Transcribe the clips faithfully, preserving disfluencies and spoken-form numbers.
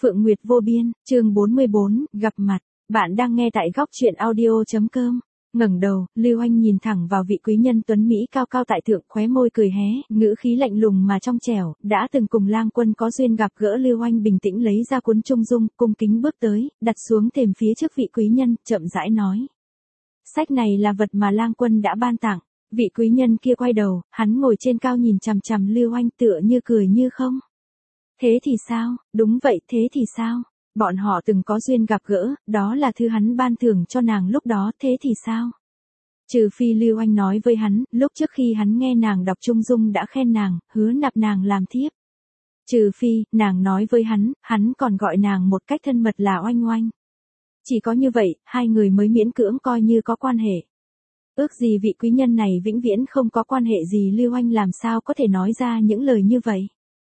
Phượng Nguyệt vô biên, chương bốn mươi bốn, gặp mặt. Bạn đang nghe tại góc truyện audio.com. Ngẩng đầu, Lưu Anh nhìn thẳng vào vị quý nhân tuấn Mỹ cao cao tại thượng, khóe môi cười hé, ngữ khí lạnh lùng mà trong trẻo, đã từng cùng Lang Quân có duyên gặp gỡ. Lưu Anh bình tĩnh lấy ra cuốn trung dung, cung kính bước tới, đặt xuống thềm phía trước vị quý nhân, chậm rãi nói. Sách này là vật mà Lang Quân đã ban tặng. Vị quý nhân kia quay đầu, hắn ngồi trên cao nhìn chằm chằm Lưu Anh tựa như cười như không. Thế thì sao, đúng vậy, thế thì sao? Bọn họ từng có duyên gặp gỡ, đó là thứ hắn ban thưởng cho nàng lúc đó, thế thì sao? Trừ phi Lưu Anh nói với hắn, lúc trước khi hắn nghe nàng đọc trung dung đã khen nàng, hứa nạp nàng làm thiếp. Trừ phi, nàng nói với hắn, hắn còn gọi nàng một cách thân mật là oanh oanh. Chỉ có như vậy, hai người mới miễn cưỡng coi như có quan hệ. Ước gì vị quý nhân này vĩnh viễn không có quan hệ gì. Lưu Anh làm sao có thể nói ra những lời như vậy?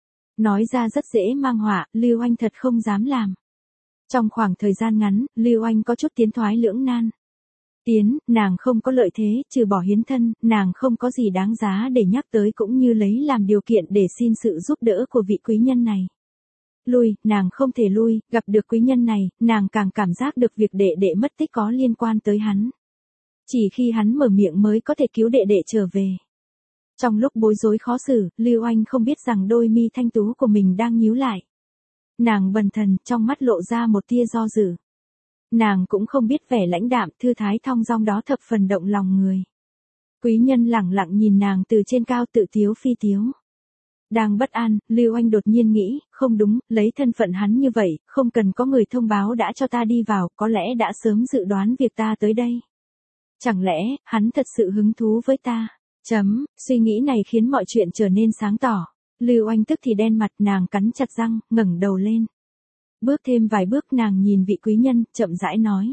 Nói ra rất dễ mang họa, Lưu Anh thật không dám làm. Trong khoảng thời gian ngắn, Lưu Anh có chút tiến thoái lưỡng nan. Tiến, nàng không có lợi thế, trừ bỏ hiến thân, nàng không có gì đáng giá để nhắc tới cũng như lấy làm điều kiện để xin sự giúp đỡ của vị quý nhân này. Lui, nàng không thể lui, gặp được quý nhân này, nàng càng cảm giác được việc đệ đệ mất tích có liên quan tới hắn. Chỉ khi hắn mở miệng mới có thể cứu đệ đệ trở về. Trong lúc bối rối khó xử, Lưu Anh không biết rằng đôi mi thanh tú của mình đang nhíu lại. Nàng bần thần, trong mắt lộ ra một tia do dự. Nàng cũng không biết vẻ lãnh đạm, thư thái thong dong đó thập phần động lòng người. Quý nhân lẳng lặng nhìn nàng từ trên cao tự tiếu phi tiếu. Đang bất an, Lưu Anh đột nhiên nghĩ, không đúng, lấy thân phận hắn như vậy, không cần có người thông báo đã cho ta đi vào, có lẽ đã sớm dự đoán việc ta tới đây. Chẳng lẽ, hắn thật sự hứng thú với ta? Chấm, suy nghĩ này khiến mọi chuyện trở nên sáng tỏ. Lưu Anh tức thì đen mặt, nàng cắn chặt răng, ngẩng đầu lên. Bước thêm vài bước, nàng nhìn vị quý nhân, chậm rãi nói.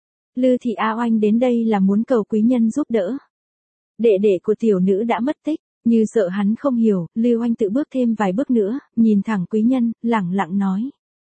Lư thị A Oanh đến đây là muốn cầu quý nhân giúp đỡ. Đệ đệ của tiểu nữ đã mất tích, như sợ hắn không hiểu, Lưu Anh tự bước thêm vài bước nữa, nhìn thẳng quý nhân, lẳng lặng nói.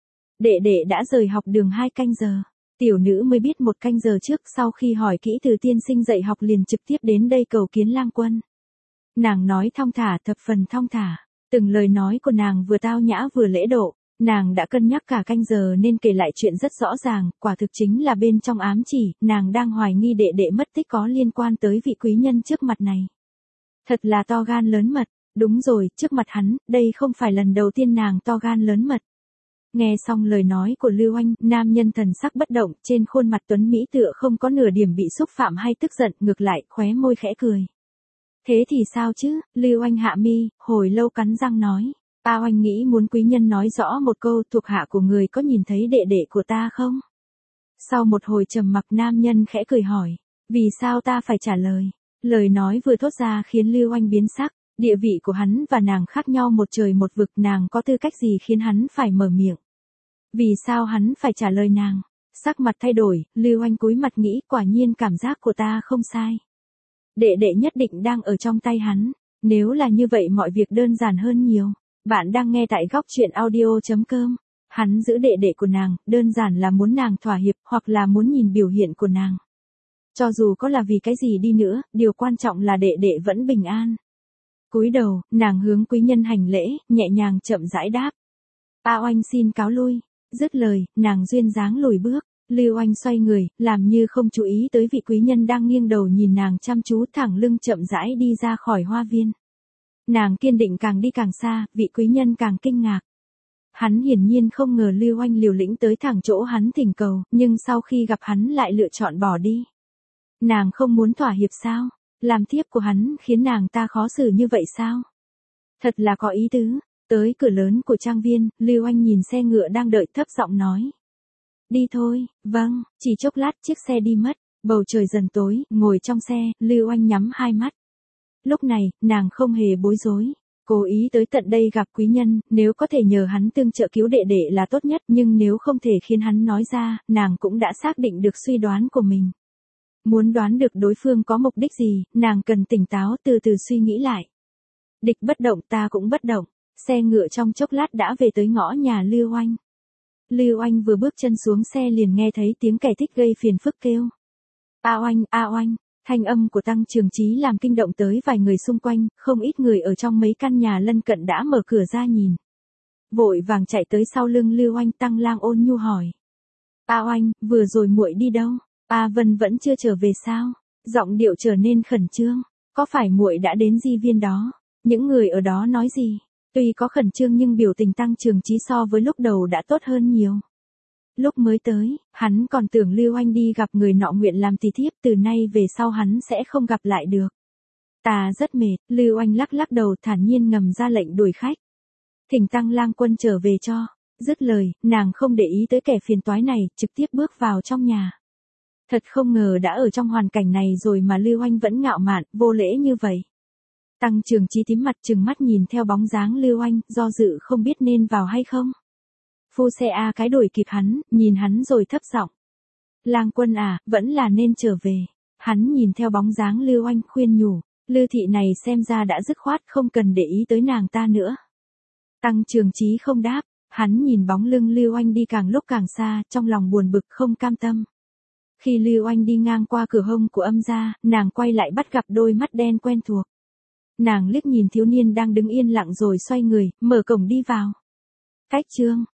Đệ đệ đã rời học đường hai canh giờ. Tiểu nữ mới biết một canh giờ trước, sau khi hỏi kỹ từ tiên sinh dạy học liền trực tiếp đến đây cầu kiến Lang Quân. Nàng nói thong thả, thập phần thong thả, từng lời nói của nàng vừa tao nhã vừa lễ độ, nàng đã cân nhắc cả canh giờ nên kể lại chuyện rất rõ ràng, quả thực chính là bên trong ám chỉ, nàng đang hoài nghi đệ đệ mất tích có liên quan tới vị quý nhân trước mặt này. Thật là to gan lớn mật, đúng rồi, trước mặt hắn, đây không phải lần đầu tiên nàng to gan lớn mật. Nghe xong lời nói của Lưu Anh, nam nhân thần sắc bất động, trên khuôn mặt tuấn mỹ tựa không có nửa điểm bị xúc phạm hay tức giận, ngược lại, khóe môi khẽ cười. Thế thì sao chứ? Lưu Anh hạ mi, hồi lâu cắn răng nói. A Oanh nghĩ muốn quý nhân nói rõ một câu, thuộc hạ của người có nhìn thấy đệ đệ của ta không? Sau một hồi trầm mặc, nam nhân khẽ cười hỏi. Vì sao ta phải trả lời? Lời nói vừa thốt ra khiến Lưu Anh biến sắc. Địa vị của hắn và nàng khác nhau một trời một vực, nàng có tư cách gì khiến hắn phải mở miệng? Vì sao hắn phải trả lời nàng? Sắc mặt thay đổi, Lưu Anh cúi mặt nghĩ, quả nhiên cảm giác của ta không sai. Đệ đệ nhất định đang ở trong tay hắn. Nếu là như vậy mọi việc đơn giản hơn nhiều. Bạn đang nghe tại góc truyện audio.com. Hắn giữ đệ đệ của nàng, đơn giản là muốn nàng thỏa hiệp hoặc là muốn nhìn biểu hiện của nàng. Cho dù có là vì cái gì đi nữa, điều quan trọng là đệ đệ vẫn bình an. Cúi đầu, nàng hướng quý nhân hành lễ, nhẹ nhàng chậm rãi đáp. A Oanh xin cáo lui. Dứt lời, nàng duyên dáng lùi bước. Lưu Anh xoay người, làm như không chú ý tới vị quý nhân đang nghiêng đầu nhìn nàng chăm chú, thẳng lưng chậm rãi đi ra khỏi hoa viên. Nàng kiên định càng đi càng xa, vị quý nhân càng kinh ngạc. Hắn hiển nhiên không ngờ Lưu Anh liều lĩnh tới thẳng chỗ hắn thỉnh cầu, nhưng sau khi gặp hắn lại lựa chọn bỏ đi. Nàng không muốn thỏa hiệp sao? Làm thiếp của hắn khiến nàng ta khó xử như vậy sao? Thật là có ý tứ. Tới cửa lớn của trang viên, Lưu Anh nhìn xe ngựa đang đợi, thấp giọng nói. Đi thôi, vâng, chỉ chốc lát chiếc xe đi mất, bầu trời dần tối, ngồi trong xe, Lưu Anh nhắm hai mắt. Lúc này, nàng không hề bối rối. Cố ý tới tận đây gặp quý nhân, nếu có thể nhờ hắn tương trợ cứu đệ đệ là tốt nhất, nhưng nếu không thể khiến hắn nói ra, nàng cũng đã xác định được suy đoán của mình. Muốn đoán được đối phương có mục đích gì, nàng cần tỉnh táo từ từ suy nghĩ lại. Địch bất động ta cũng bất động, xe ngựa trong chốc lát đã về tới ngõ nhà Lưu Anh. Lưu Anh vừa bước chân xuống xe liền nghe thấy tiếng kẻ thích gây phiền phức kêu. A Oanh, A Oanh, thanh âm của Tăng Trường Chí làm kinh động tới vài người xung quanh, không ít người ở trong mấy căn nhà lân cận đã mở cửa ra nhìn. vội vàng chạy tới sau lưng Lưu Oanh. Tăng Lang ôn nhu hỏi. A Oanh, vừa rồi muội đi đâu? A Vân vẫn chưa trở về sao? Giọng điệu trở nên khẩn trương. Có phải muội đã đến di viên đó? Những người ở đó nói gì? Tuy có khẩn trương nhưng biểu tình Tăng Trường Chí so với lúc đầu đã tốt hơn nhiều. Lúc mới tới, hắn còn tưởng Lưu Oanh đi gặp người nọ nguyện làm tỳ thiếp, từ nay về sau hắn sẽ không gặp lại được. Ta rất mệt, Lưu Oanh lắc lắc đầu thản nhiên ngầm ra lệnh đuổi khách. Thỉnh Tăng Lang quân trở về cho. Dứt lời, nàng không để ý tới kẻ phiền toái này, trực tiếp bước vào trong nhà. Thật không ngờ đã ở trong hoàn cảnh này rồi mà Lưu Oanh vẫn ngạo mạn, vô lễ như vậy. Tăng Trường Chí tím mặt trừng mắt nhìn theo bóng dáng Lưu Oanh, do dự không biết nên vào hay không. Phu xe A cái đuổi kịp hắn, nhìn hắn rồi thấp giọng. Lang quân à, vẫn là nên trở về. Hắn nhìn theo bóng dáng Lưu Oanh khuyên nhủ, Lưu thị này xem ra đã dứt khoát không cần để ý tới nàng ta nữa. Tăng Trường Chí không đáp, hắn nhìn bóng lưng Lưu Oanh đi càng lúc càng xa, trong lòng buồn bực không cam tâm. Khi Lưu Oanh đi ngang qua cửa hông của Âm gia, nàng quay lại bắt gặp đôi mắt đen quen thuộc. Nàng liếc nhìn thiếu niên đang đứng yên lặng rồi xoay người, mở cổng đi vào. Cách chương